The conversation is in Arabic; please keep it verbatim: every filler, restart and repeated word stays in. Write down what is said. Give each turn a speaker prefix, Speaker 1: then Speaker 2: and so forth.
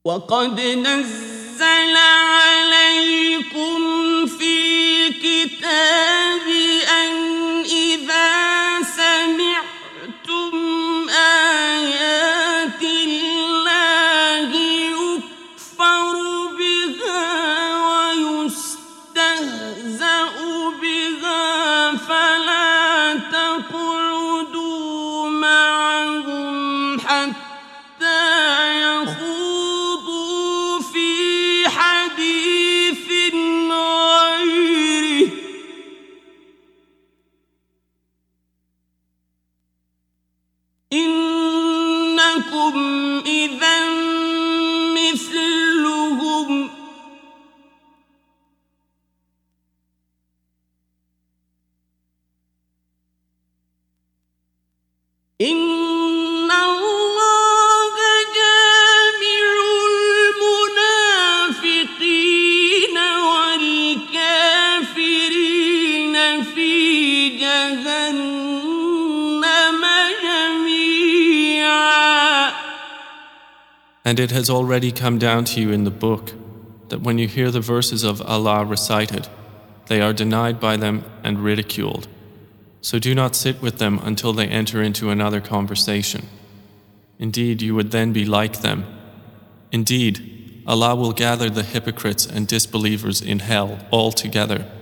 Speaker 1: وقد نزل عليكم في الكتاب أن إذا سمعتم آيات الله يكفر بها ويستهزأ بها فلا تقعدوا معهم حتى يخوضوا في حديث غيره إنكم إذا مثلهم إن الله جامع المنافقين والكافرين في جهنم جميعا.
Speaker 2: And it has already come down to you in the book that when you hear the verses of Allah recited, they are denied by them and ridiculed. So do not sit with them until they enter into another conversation. Indeed, you would then be like them. Indeed, Allah will gather the hypocrites and disbelievers in hell all together.